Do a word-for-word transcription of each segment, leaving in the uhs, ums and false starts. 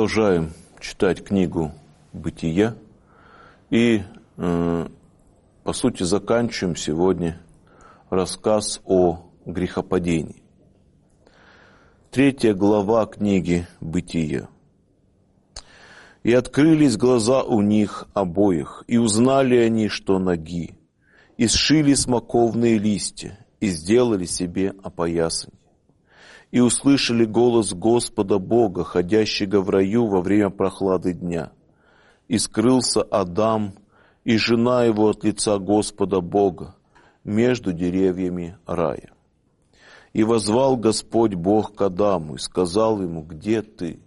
продолжаем читать книгу «Бытие» и, э, по сути, заканчиваем сегодня рассказ о грехопадении. Третья глава книги «Бытие». «И открылись глаза у них обоих, и узнали они, что ноги, и сшили смоковные листья, и сделали себе опоясание. И услышали голос Господа Бога, ходящего в раю во время прохлады дня. И скрылся Адам и жена его от лица Господа Бога между деревьями рая. И воззвал Господь Бог к Адаму и сказал ему: где ты?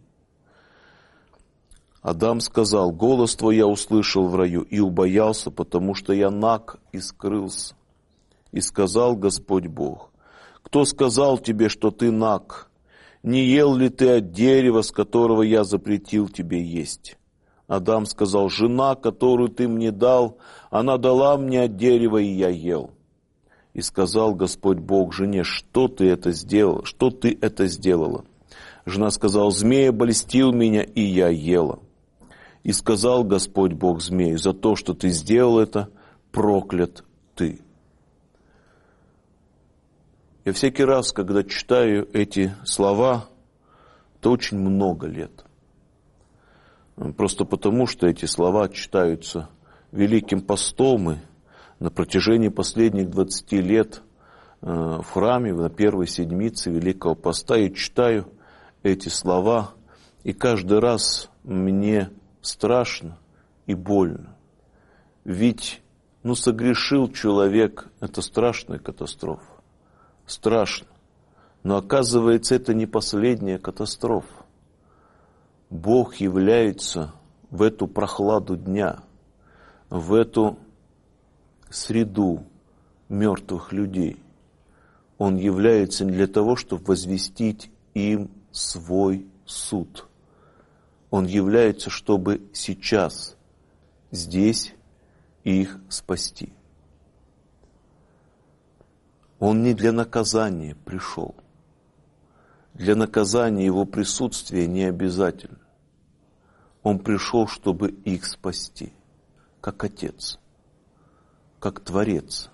Адам сказал: голос твой я услышал в раю и убоялся, потому что я наг и скрылся. И сказал Господь Бог: кто сказал тебе, что ты наг? Не ел ли ты от дерева, с которого я запретил тебе есть? Адам сказал: жена, которую ты мне дал, она дала мне от дерева, и я ел. И сказал Господь Бог жене: что ты это сделал? Что ты это сделала? Жена сказала: змея обольстил меня, и я ела. И сказал Господь Бог змею: за то, что ты сделал это, проклят ты. Я всякий раз, когда читаю эти слова, это очень много лет. Просто потому, что эти слова читаются Великим постом, и на протяжении последних двадцати лет в храме, на первой седмице Великого поста я читаю эти слова, и каждый раз мне страшно и больно. Ведь, ну, согрешил человек, это страшная катастрофа. Страшно. Но оказывается, это не последняя катастрофа. Бог является в эту прохладу дня, в эту среду мертвых людей. Он является не для того, чтобы возвестить им свой суд. Он является, чтобы сейчас, здесь их спасти. Он не для наказания пришел. Для наказания его присутствие не обязательно. Он пришел, чтобы их спасти, как Отец, как Творец.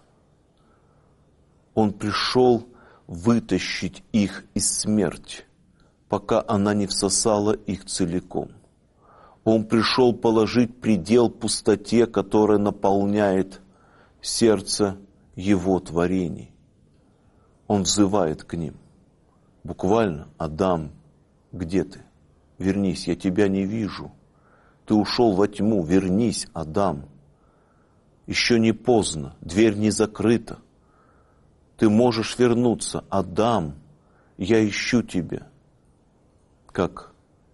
Он пришел вытащить их из смерти, пока она не всосала их целиком. Он пришел положить предел пустоте, которая наполняет сердце его творений. Он взывает к ним. Буквально: Адам, где ты? Вернись, я тебя не вижу. Ты ушел во тьму, вернись, Адам. Еще не поздно, дверь не закрыта. Ты можешь вернуться, Адам, я ищу тебя. Как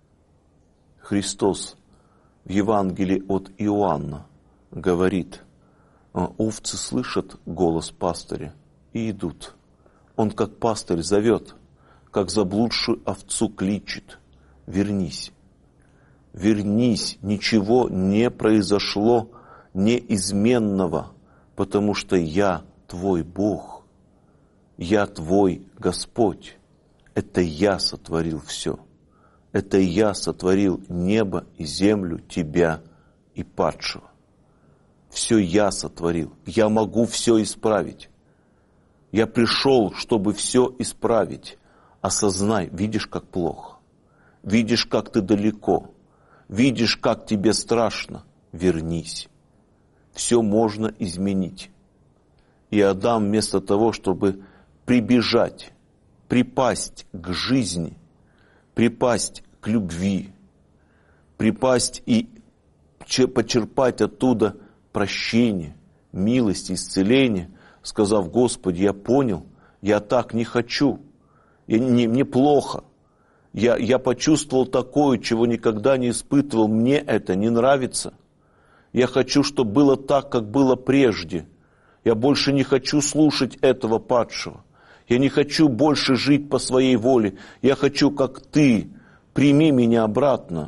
Христос в Евангелии от Иоанна говорит: овцы слышат голос пастыря и идут. Он, как пастырь, зовет, как заблудшую овцу кличет: вернись, вернись, ничего не произошло неизменного, потому что я твой Бог, я твой Господь, это я сотворил все, это я сотворил небо и землю, тебя и падшего. Все я сотворил, я могу все исправить. Я пришел, чтобы все исправить. Осознай, видишь, как плохо. Видишь, как ты далеко. Видишь, как тебе страшно. Вернись. Все можно изменить. И Адам вместо того, чтобы прибежать, припасть к жизни, припасть к любви, припасть и почерпать оттуда прощение, милость, исцеление, сказав: Господи, я понял, я так не хочу, я, не, мне плохо, я, я почувствовал такое, чего никогда не испытывал, мне это не нравится. Я хочу, чтобы было так, как было прежде. Я больше не хочу слушать этого падшего. Я не хочу больше жить по своей воле. Я хочу, как ты, прими меня обратно.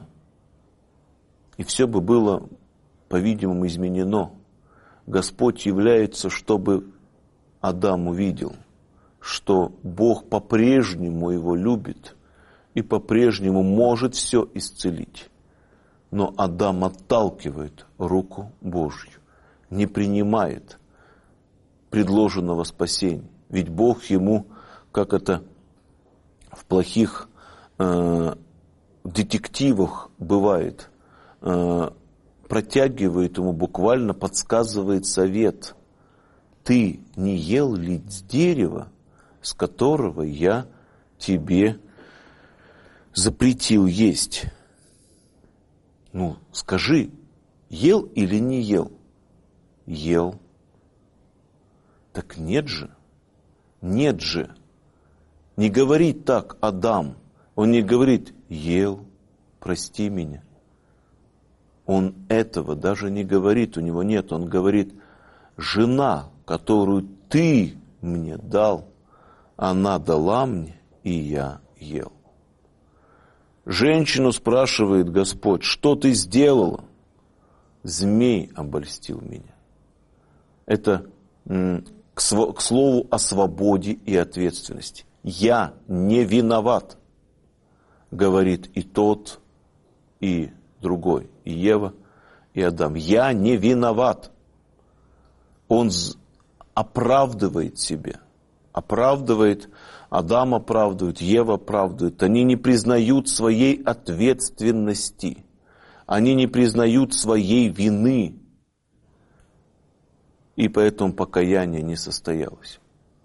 И все бы было, по-видимому, изменено. Господь является, чтобы Адам увидел, что Бог по-прежнему его любит и по-прежнему может все исцелить. Но Адам отталкивает руку Божью, не принимает предложенного спасения. Ведь Бог ему, как это в плохих э, детективах бывает, э, протягивает ему, буквально подсказывает совет. Ты не ел ли с дерева, с которого я тебе запретил есть? Ну, скажи, ел или не ел? Ел. Так нет же, нет же. Не говорит так Адам. Он не говорит, ел, прости меня. Он этого даже не говорит, у него нет. Он говорит, жена, которую ты мне дал, она дала мне, и я ел. Женщину спрашивает Господь, что ты сделала? Змей обольстил меня. Это м, к, св- к слову о свободе и ответственности. Я не виноват, говорит и тот, и другой, и Ева, и Адам. Я не виноват. Он оправдывает себя. Оправдывает, Адам оправдывает, Ева оправдывает. Они не признают своей ответственности. Они не признают своей вины. И поэтому покаяние не состоялось.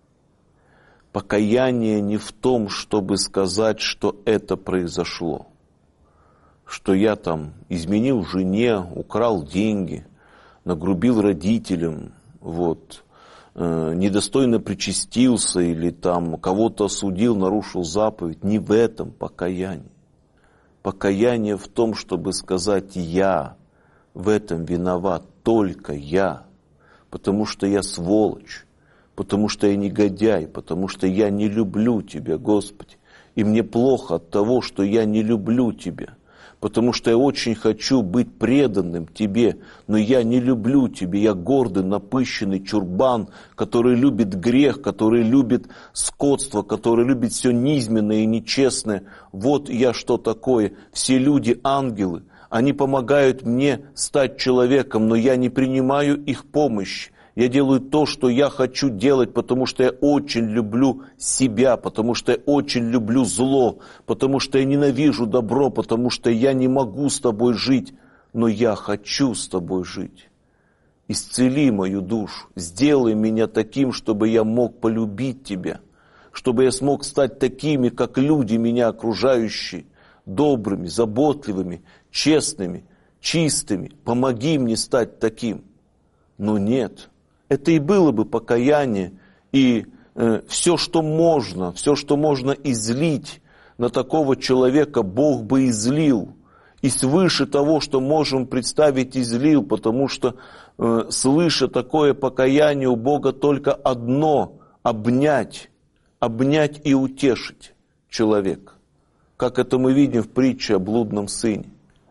Покаяние не в том, чтобы сказать, что это произошло. Что я там изменил жене, украл деньги, нагрубил родителям, вот, э, недостойно причастился или там кого-то осудил, нарушил заповедь. Не в этом покаяние. Покаяние в том, чтобы сказать, я в этом виноват, только я, потому что я сволочь, потому что я негодяй, потому что я не люблю Тебя, Господи, и мне плохо от того, что я не люблю Тебя. Потому что я очень хочу быть преданным Тебе, но я не люблю Тебя. Я гордый, напыщенный чурбан, который любит грех, который любит скотство, который любит все низменное и нечестное. Вот я что такое. Все люди ангелы. Они помогают мне стать человеком, но я не принимаю их помощь. Я делаю то, что я хочу делать, потому что я очень люблю себя, потому что я очень люблю зло, потому что я ненавижу добро, потому что я не могу с тобой жить, но я хочу с тобой жить. Исцели мою душу, сделай меня таким, чтобы я мог полюбить тебя, чтобы я смог стать такими, как люди меня окружающие, добрыми, заботливыми, честными, чистыми. Помоги мне стать таким. Но нет. Это и было бы покаяние, и э, все, что можно, все, что можно излить на такого человека, Бог бы излил. И свыше того, что можем представить, излил, потому что, э, слыша такое покаяние, у Бога только одно – обнять, обнять и утешить человека. Как это мы видим в притче о блудном сыне.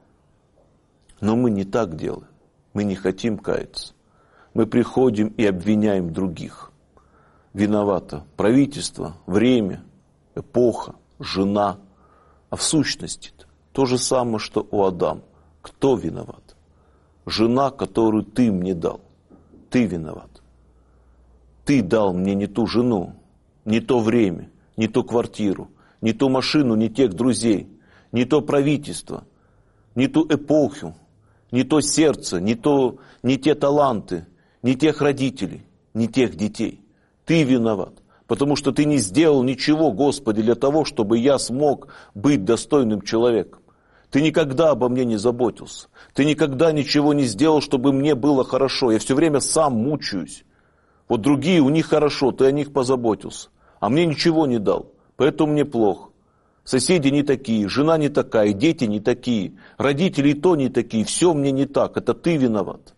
Но мы не так делаем, мы не хотим каяться. Мы приходим и обвиняем других. Виновато правительство, время, эпоха, жена. А в сущности то же самое, что у Адама. Кто виноват? Жена, которую ты мне дал. Ты виноват. Ты дал мне не ту жену, не то время, не ту квартиру, не ту машину, не тех друзей, не то правительство, не ту эпоху, не то сердце, не, то, не те таланты, не тех родителей, не тех детей. Ты виноват, потому что ты не сделал ничего, Господи, для того, чтобы я смог быть достойным человеком. Ты никогда обо мне не заботился. Ты никогда ничего не сделал, чтобы мне было хорошо. Я все время сам мучаюсь. Вот другие, у них хорошо, ты о них позаботился. А мне ничего не дал, поэтому мне плохо. Соседи не такие, жена не такая, дети не такие, родители и то не такие. Все мне не так, это ты виноват.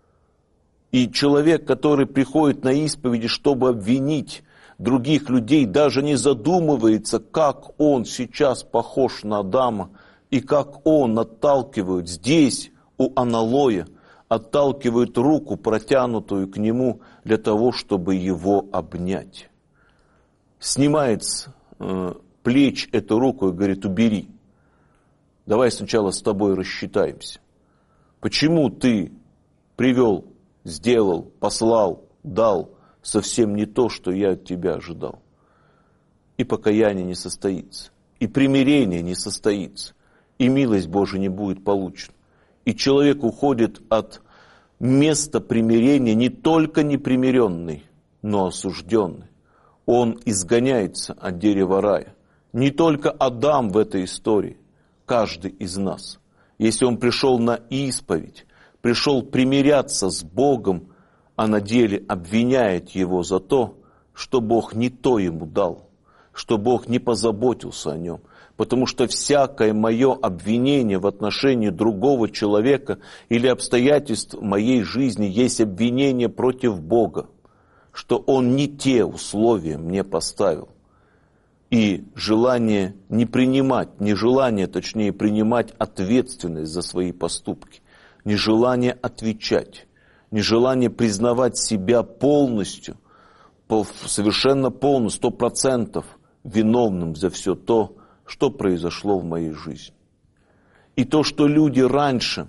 И человек, который приходит на исповеди, чтобы обвинить других людей, даже не задумывается, как он сейчас похож на Адама, и как он отталкивает здесь, у аналоя, отталкивает руку, протянутую к нему, для того, чтобы его обнять. Снимается э, плеч эту руку и говорит: убери. Давай сначала с тобой рассчитаемся. Почему ты привел, сделал, послал, дал совсем не то, что я от тебя ожидал? И покаяние не состоится, и примирение не состоится, и милость Божия не будет получена. И человек уходит от места примирения не только непримиренный, но осужденный. Он изгоняется от дерева рая. Не только Адам в этой истории, каждый из нас. Если он пришел на исповедь, пришел примиряться с Богом, а на деле обвиняет его за то, что Бог не то ему дал, что Бог не позаботился о нем. Потому что всякое мое обвинение в отношении другого человека или обстоятельств в моей жизни есть обвинение против Бога, что Он не те условия мне поставил. И желание не принимать, нежелание, точнее, принимать ответственность за свои поступки, нежелание отвечать, нежелание признавать себя полностью, совершенно полностью, сто процентов виновным за все то, что произошло в моей жизни. И то, что люди раньше,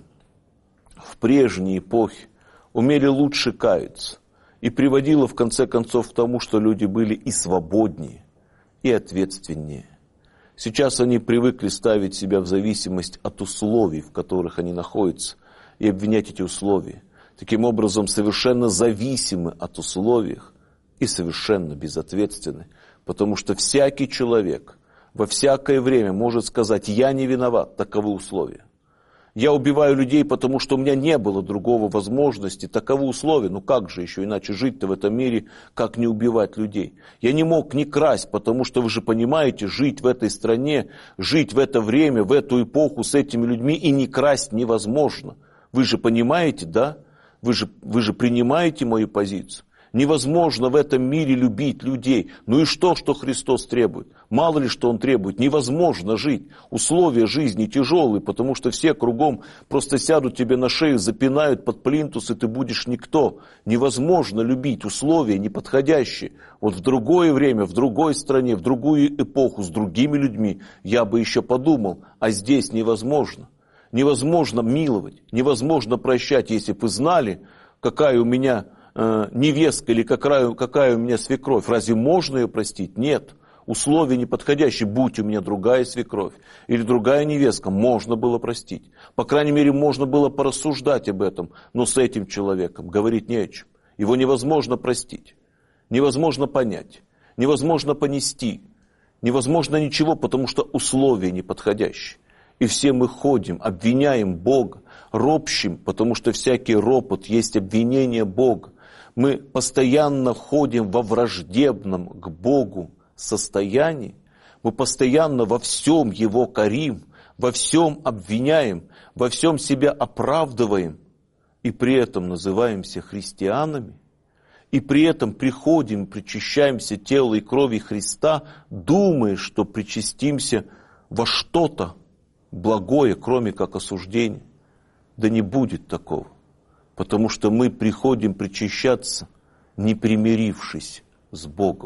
в прежней эпохе, умели лучше каяться, и приводило в конце концов к тому, что люди были и свободнее, и ответственнее. Сейчас они привыкли ставить себя в зависимость от условий, в которых они находятся, и обвинять эти условия. Таким образом, совершенно зависимы от условий и совершенно безответственны, потому что всякий человек во всякое время может сказать: я не виноват, таковы условия. Я убиваю людей, потому что у меня не было другого возможности, таковы условия. Ну как же еще иначе жить-то в этом мире, как не убивать людей? Я не мог не красть, потому что вы же понимаете, жить в этой стране, жить в это время, в эту эпоху с этими людьми и не красть невозможно. Вы же понимаете, да? Вы же, вы же принимаете мою позицию. Невозможно в этом мире любить людей. Ну и что, что Христос требует? Мало ли, что Он требует. Невозможно жить. Условия жизни тяжелые, потому что все кругом просто сядут тебе на шею, запинают под плинтус, и ты будешь никто. Невозможно любить. Условия неподходящие. Вот в другое время, в другой стране, в другую эпоху, с другими людьми я бы еще подумал, а здесь невозможно. Невозможно миловать, невозможно прощать. Если бы вы знали, какая у меня невестка или какая, какая у меня свекровь, разве можно ее простить? Нет. Условия неподходящие. Будь у меня другая свекровь или другая невестка, можно было простить. По крайней мере, можно было порассуждать об этом, но с этим человеком говорить не о чем. Его невозможно простить, невозможно понять, невозможно понести, невозможно ничего, потому что условия неподходящие. И все мы ходим, обвиняем Бога, ропщим, потому что всякий ропот есть обвинение Бога. Мы постоянно ходим во враждебном к Богу состоянии, мы постоянно во всем Его корим, во всем обвиняем, во всем себя оправдываем, и при этом называемся христианами, и при этом приходим, причащаемся тела и крови Христа, думая, что причастимся во что-то благое, кроме как осуждения. Да не будет такого. Потому что мы приходим причащаться, не примирившись с Богом,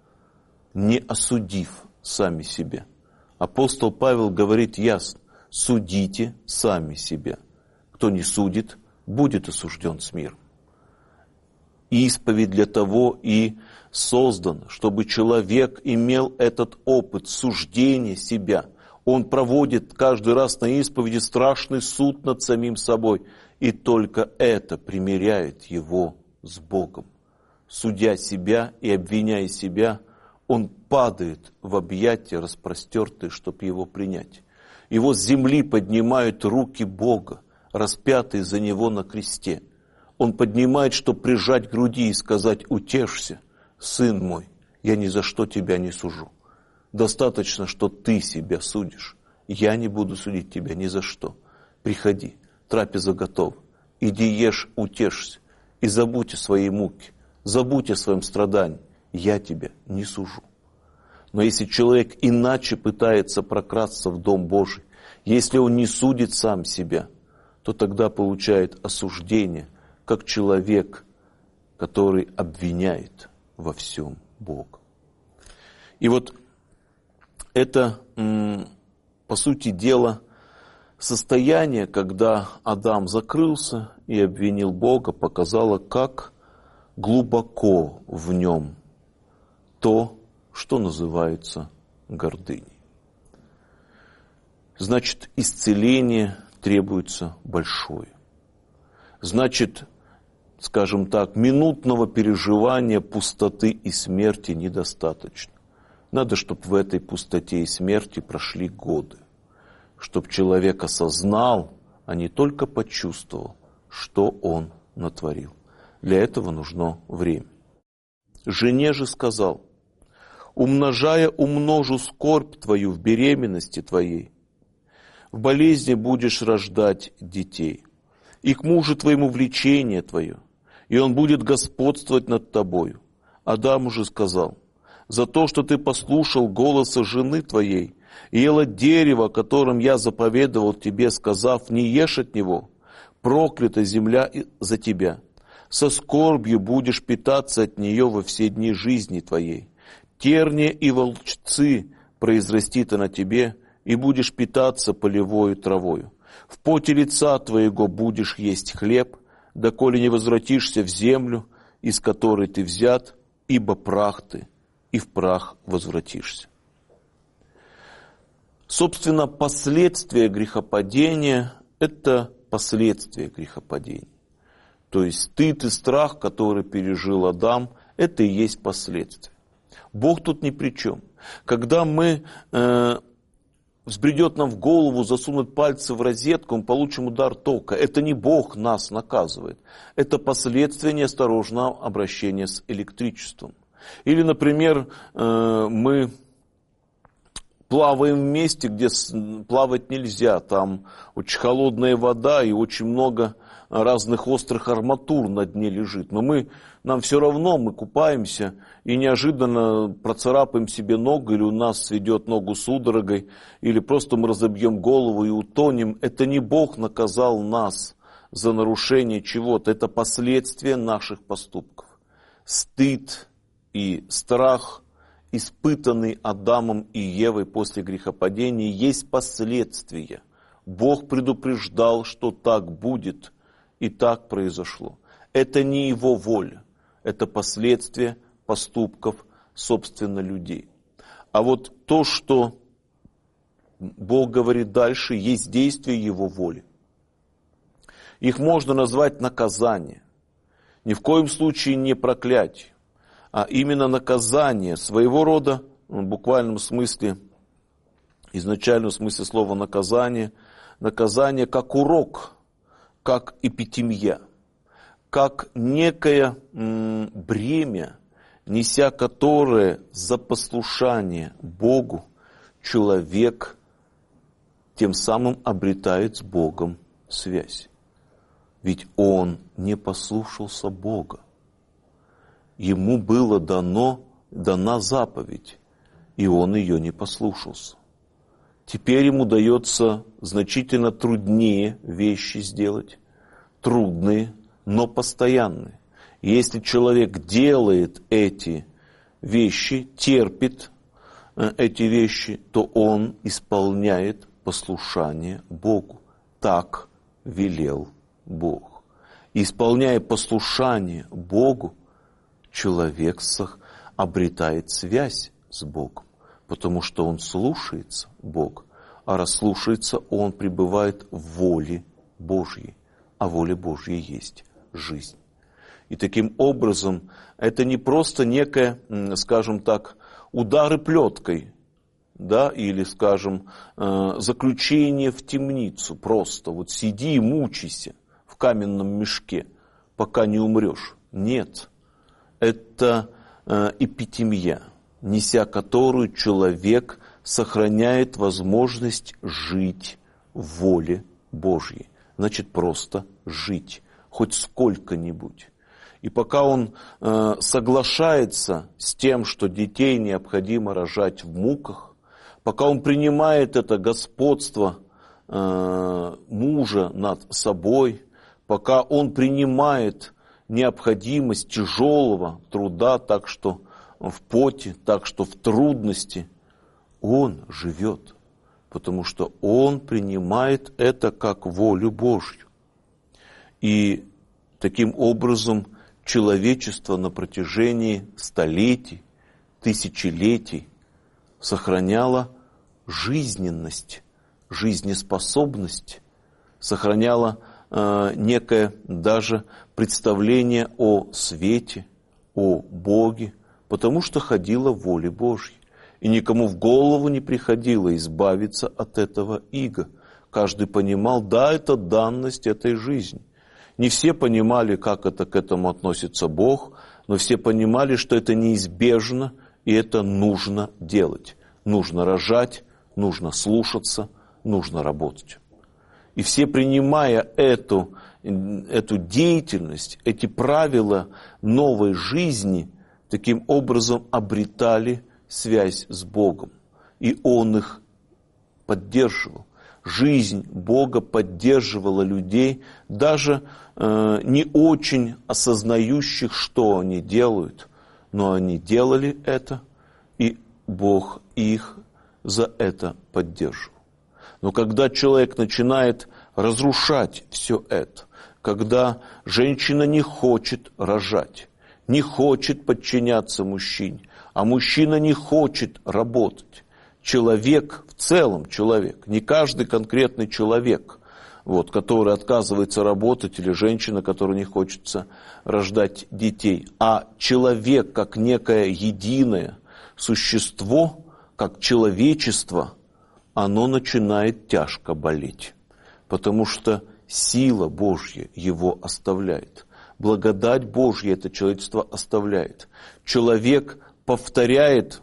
не осудив сами себя. Апостол Павел говорит ясно: судите сами себя. Кто не судит, будет осужден с миром. Исповедь для того и создана, чтобы человек имел этот опыт суждения себя. Он проводит каждый раз на исповеди страшный суд над самим собой. И только это примиряет его с Богом. Судя себя и обвиняя себя, он падает в объятия распростертые, чтобы его принять. Его с земли поднимают руки Бога, распятые за него на кресте. Он поднимает, чтобы прижать к груди и сказать: утешься, сын мой, я ни за что тебя не сужу. Достаточно, что ты себя судишь. Я не буду судить тебя ни за что. Приходи, трапеза готова. Иди ешь, утешься. И забудь о своей муке. Забудь о своем страдании. Я тебя не сужу. Но если человек иначе пытается прокрасться в Дом Божий, если он не судит сам себя, то тогда получает осуждение, как человек, который обвиняет во всем Бога. И вот это, по сути дела, состояние, когда Адам закрылся и обвинил Бога, показало, как глубоко в нем то, что называется гордыней. Значит, исцеление требуется большое. Значит, скажем так, минутного переживания пустоты и смерти недостаточно. Надо, чтобы в этой пустоте и смерти прошли годы. Чтобы человек осознал, а не только почувствовал, что он натворил. Для этого нужно время. Жене же сказал: умножая умножу скорбь твою в беременности твоей, в болезни будешь рождать детей, и к мужу твоему влечение твое, и он будет господствовать над тобою. Адаму же сказал: за то, что ты послушал голоса жены твоей, и ел от дерева, о котором я заповедовал тебе, сказав: не ешь от него, проклята земля за тебя. Со скорбью будешь питаться от нее во все дни жизни твоей. Терния и волчцы произрастит она тебе, и будешь питаться полевою травою. В поте лица твоего будешь есть хлеб, доколе не возвратишься в землю, из которой ты взят, ибо прах ты, и в прах возвратишься. Собственно, последствия грехопадения – это последствия грехопадения. То есть стыд и страх, который пережил Адам, это и есть последствия. Бог тут ни при чем. Когда мы, э, взбредет нам в голову засунуть пальцы в розетку, мы получим удар тока. Это не Бог нас наказывает. Это последствия неосторожного обращения с электричеством. Или, например, э, мы плаваем в месте, где плавать нельзя. Там очень холодная вода и очень много разных острых арматур на дне лежит. Но мы, нам все равно, мы купаемся и неожиданно процарапаем себе ногу, или у нас сведет ногу судорогой, или просто мы разобьем голову и утонем. Это не Бог наказал нас за нарушение чего-то, это последствия наших поступков. Стыд и страх, испытанный Адамом и Евой после грехопадения, есть последствия. Бог предупреждал, что так будет, и так произошло. Это не Его воля, это последствия поступков, собственно, людей. А вот то, что Бог говорит дальше, есть действие Его воли. Их можно назвать наказание. Ни в коем случае не проклятие, а именно наказание, своего рода, в буквальном смысле, изначальном смысле слова наказание, наказание как урок, как эпитемия, как некое м, бремя, неся которое за послушание Богу человек тем самым обретает с Богом связь. Ведь он не послушался Бога. Ему было дано, дана заповедь, и он ее не послушался. Теперь ему дается значительно труднее вещи сделать, трудные, но постоянные. И если человек делает эти вещи, терпит эти вещи, то он исполняет послушание Богу. Так велел Бог. И исполняя послушание Богу, человек обретает связь с Богом, потому что он слушается Бога. А раз слушается, он пребывает в воле Божьей. А воля Божья есть жизнь. И таким образом, это не просто некое, скажем так, удары плеткой, да, или, скажем, заключение в темницу. Просто вот сиди и мучайся в каменном мешке, пока не умрешь. Нет. Это эпитемия, неся которую человек сохраняет возможность жить в воле Божьей. Значит, просто жить, хоть сколько-нибудь. И пока он э, соглашается с тем, что детей необходимо рожать в муках, пока он принимает это господство э, мужа над собой, пока он принимает необходимость тяжелого труда, так что в поте, так что в трудности, он живет, потому что он принимает это как волю Божью. И таким образом человечество на протяжении столетий, тысячелетий сохраняло жизненность, жизнеспособность, сохраняло э, некое даже представление о свете, о Боге, потому что ходило в воле Божьей. И никому в голову не приходило избавиться от этого ига. Каждый понимал, да, это данность этой жизни. Не все понимали, как это к этому относится Бог, но все понимали, что это неизбежно, и это нужно делать. Нужно рожать, нужно слушаться, нужно работать. И все, принимая эту, эту деятельность, эти правила новой жизни, таким образом обретали связь с Богом. И Он их поддерживал. Жизнь Бога поддерживала людей, даже э, не очень осознающих, что они делают, но они делали это, и Бог их за это поддерживал. Но когда человек начинает разрушать все это, когда женщина не хочет рожать, не хочет подчиняться мужчине, а мужчина не хочет работать, человек, в целом человек, не каждый конкретный человек, вот, который отказывается работать, или женщина, которой не хочется рождать детей, а человек как некое единое существо, как человечество, оно начинает тяжко болеть, потому что сила Божья его оставляет, благодать Божья это человечество оставляет. Человек повторяет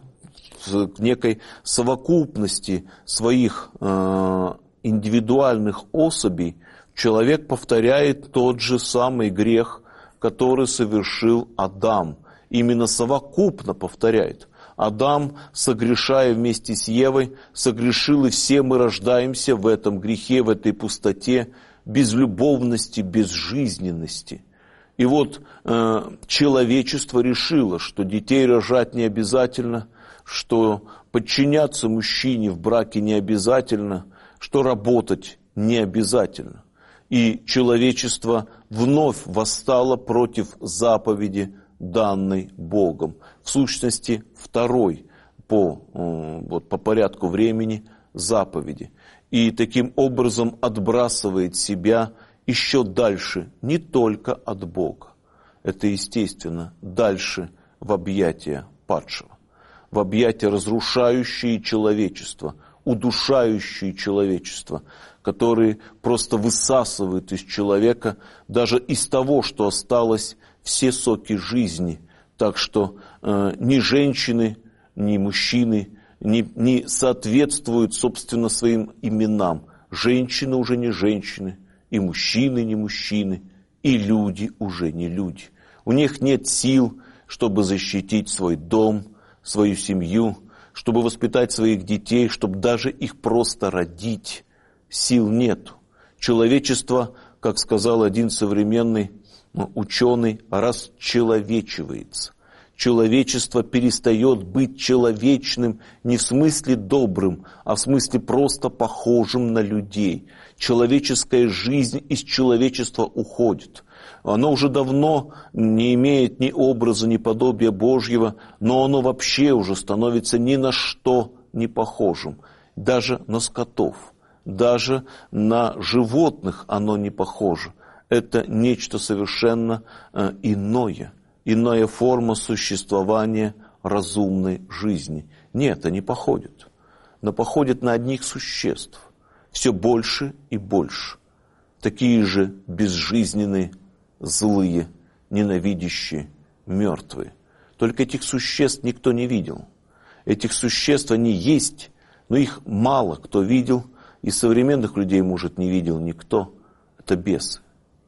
в некой совокупности своих э, индивидуальных особей, человек повторяет тот же самый грех, который совершил Адам. Именно совокупно повторяет. Адам, согрешая вместе с Евой, согрешил, и все мы рождаемся в этом грехе, в этой пустоте, безлюбовности, безжизненности. И вот э, человечество решило, что детей рожать не обязательно, что подчиняться мужчине в браке не обязательно, что работать не обязательно. И человечество вновь восстало против заповеди, данной Богом. В сущности, второй по, вот, по порядку времени заповеди. И таким образом отбрасывает себя еще дальше, не только от Бога. Это, естественно, дальше в объятия падшего. В объятия, разрушающие человечество, удушающие человечество, которые просто высасывают из человека даже из того, что осталось, все соки жизни. Так что э, ни женщины, ни мужчины не, не соответствуют, собственно, своим именам. Женщины уже не женщины, и мужчины не мужчины, и люди уже не люди. У них нет сил, чтобы защитить свой дом, свою семью, чтобы воспитать своих детей, чтобы даже их просто родить. Сил нету. Человечество, как сказал один современный ученый, расчеловечивается. Человечество перестает быть человечным не в смысле добрым, а в смысле просто похожим на людей. Человеческая жизнь из человечества уходит. Оно уже давно не имеет ни образа, ни подобия Божьего, но оно вообще уже становится ни на что не похожим. Даже на скотов, даже на животных оно не похоже. Это нечто совершенно э, иное, иная форма существования разумной жизни. Нет, они походят, но походят на одних существ, все больше и больше. Такие же безжизненные, злые, ненавидящие, мертвые. Только этих существ никто не видел. Этих существ они есть, но их мало кто видел, и современных людей, может, не видел никто. Это бесы.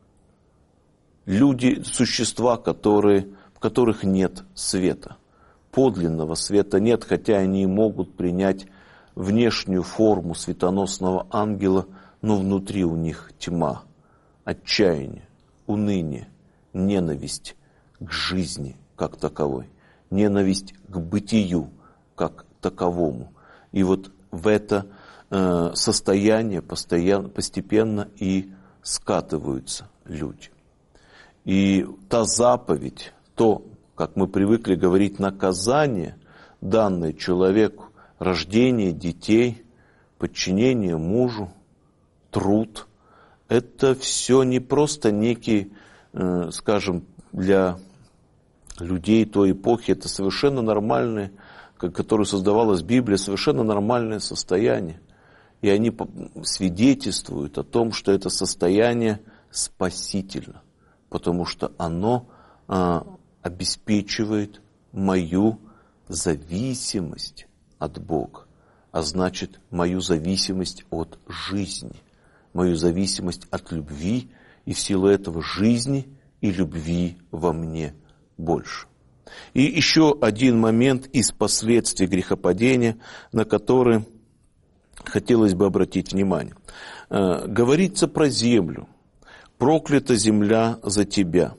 Люди, существа, которые, в которых нет света. Подлинного света нет, хотя они и могут принять внешнюю форму светоносного ангела, но внутри у них тьма, отчаяние, уныние, ненависть к жизни как таковой, ненависть к бытию как таковому. И вот в это э, состояние постоянно, постепенно и скатываются люди. И та заповедь, то, как мы привыкли говорить, наказание, данное человеку, рождение детей, подчинение мужу, труд, это все не просто некий, э, скажем, для людей той эпохи, это совершенно нормальное, которое создавалась Библия, совершенно нормальное состояние. И они свидетельствуют о том, что это состояние спасительно, потому что оно а, обеспечивает мою зависимость от Бога, а значит, мою зависимость от жизни, мою зависимость от любви, и в силу этого жизни и любви во мне больше. И еще один момент из последствий грехопадения, на который хотелось бы обратить внимание. Говорится про землю. «Проклята земля за тебя,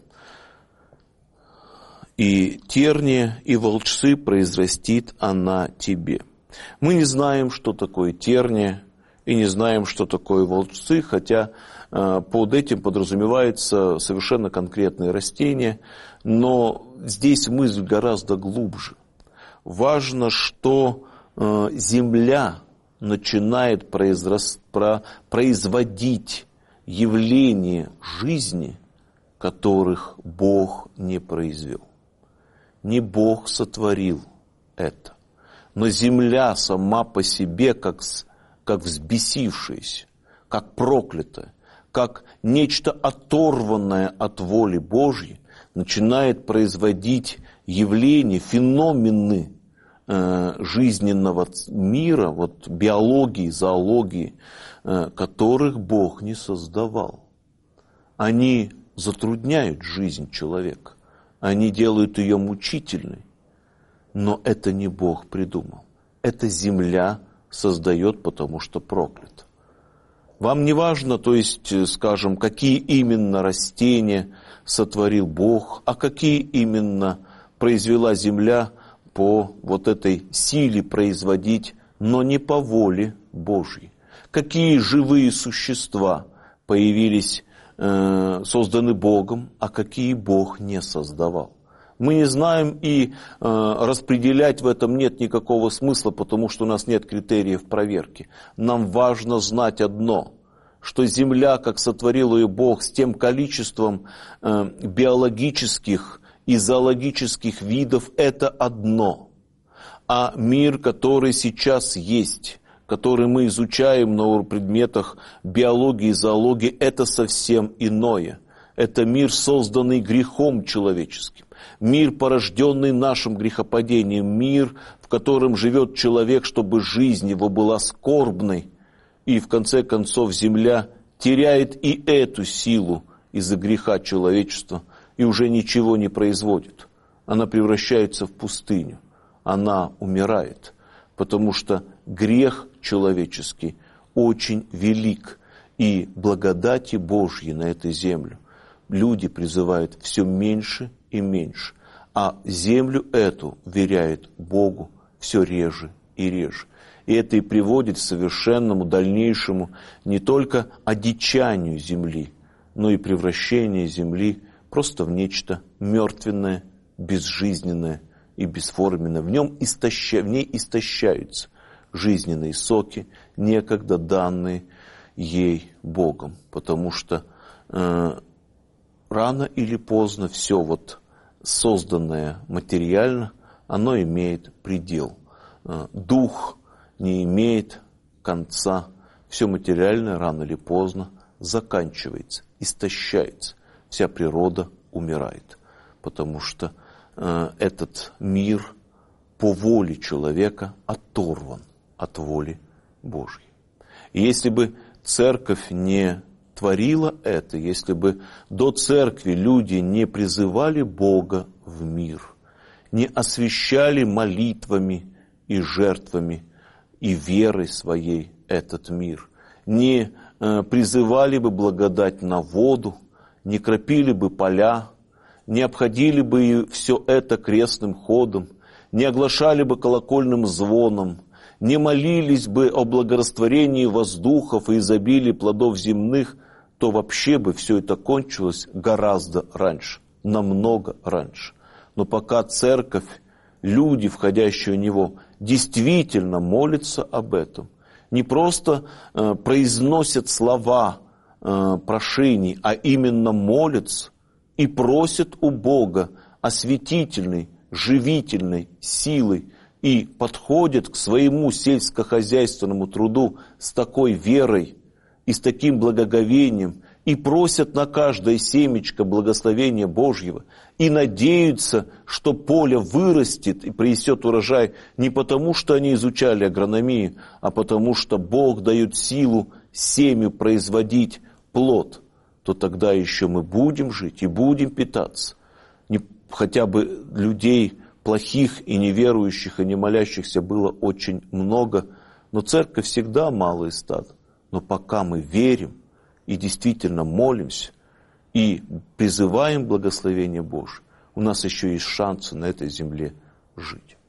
и терния, и волчцы произрастит она тебе». Мы не знаем, что такое терния, и не знаем, что такое волчцы, хотя под этим подразумевается совершенно конкретные растения, но здесь мысль гораздо глубже. Важно, что земля начинает произрас... про... производить явления жизни, которых Бог не произвел. Не Бог сотворил это, но земля сама по себе, как, как взбесившаяся, как проклятая, как нечто оторванное от воли Божьей, начинает производить явления, феномены э, жизненного мира, вот биологии, зоологии, э, которых Бог не создавал. Они затрудняют жизнь человека, они делают ее мучительной, но это не Бог придумал. Это земля создает, потому что проклята. Вам не важно, то есть, скажем, какие именно растения сотворил Бог, а какие именно произвела земля по вот этой силе производить, но не по воле Божьей. Какие живые существа появились, э, созданы Богом, а какие Бог не создавал. Мы не знаем, и э, распределять в этом нет никакого смысла, потому что у нас нет критериев проверки. Нам важно знать одно, что земля, как сотворил ее Бог, с тем количеством э, биологических и зоологических видов, это одно. А мир, который сейчас есть, который мы изучаем на предметах биологии и зоологии, это совсем иное. Это мир, созданный грехом человеческим. Мир, порожденный нашим грехопадением. Мир, в котором живет человек, чтобы жизнь его была скорбной. И в конце концов земля теряет и эту силу из-за греха человечества и уже ничего не производит. Она превращается в пустыню. Она умирает, потому что грех человеческий очень велик. И благодати Божьей на этой землю люди призывают все меньше и меньше, а землю эту веряют Богу все реже и реже. И это и приводит к совершенному дальнейшему не только одичанию земли, но и превращению земли просто в нечто мертвенное, безжизненное и бесформенное. В нем истоща... в ней истощаются жизненные соки, некогда данные ей Богом, потому что э, рано или поздно все вот созданное материально, оно имеет предел. Э, дух не имеет конца. Все материальное рано или поздно заканчивается, истощается. Вся природа умирает, потому что э, этот мир по воле человека оторван от воли Божьей. И если бы церковь не творила это, если бы до церкви люди не призывали Бога в мир, не освящали молитвами и жертвами и верой своей этот мир, не э, призывали бы благодать на воду, не кропили бы поля, не обходили бы все это крестным ходом, не оглашали бы колокольным звоном, не молились бы о благорастворении воздухов и изобилии плодов земных, то вообще бы все это кончилось гораздо раньше, намного раньше. Но пока церковь, люди, входящие в него, действительно молятся об этом, не просто э, произносят слова э, прошений, а именно молятся и просят у Бога осветительной, живительной силой и подходят к своему сельскохозяйственному труду с такой верой и с таким благоговением, и просят на каждое семечко благословения Божьего, и надеются, что поле вырастет и принесет урожай не потому, что они изучали агрономию, а потому, что Бог дает силу семью производить плод, то тогда еще мы будем жить и будем питаться. Не, хотя бы людей плохих и неверующих, и не молящихся было очень много, но церковь всегда малый стад. Но пока мы верим и действительно молимся, и призываем благословение Божие, у нас еще есть шансы на этой земле жить.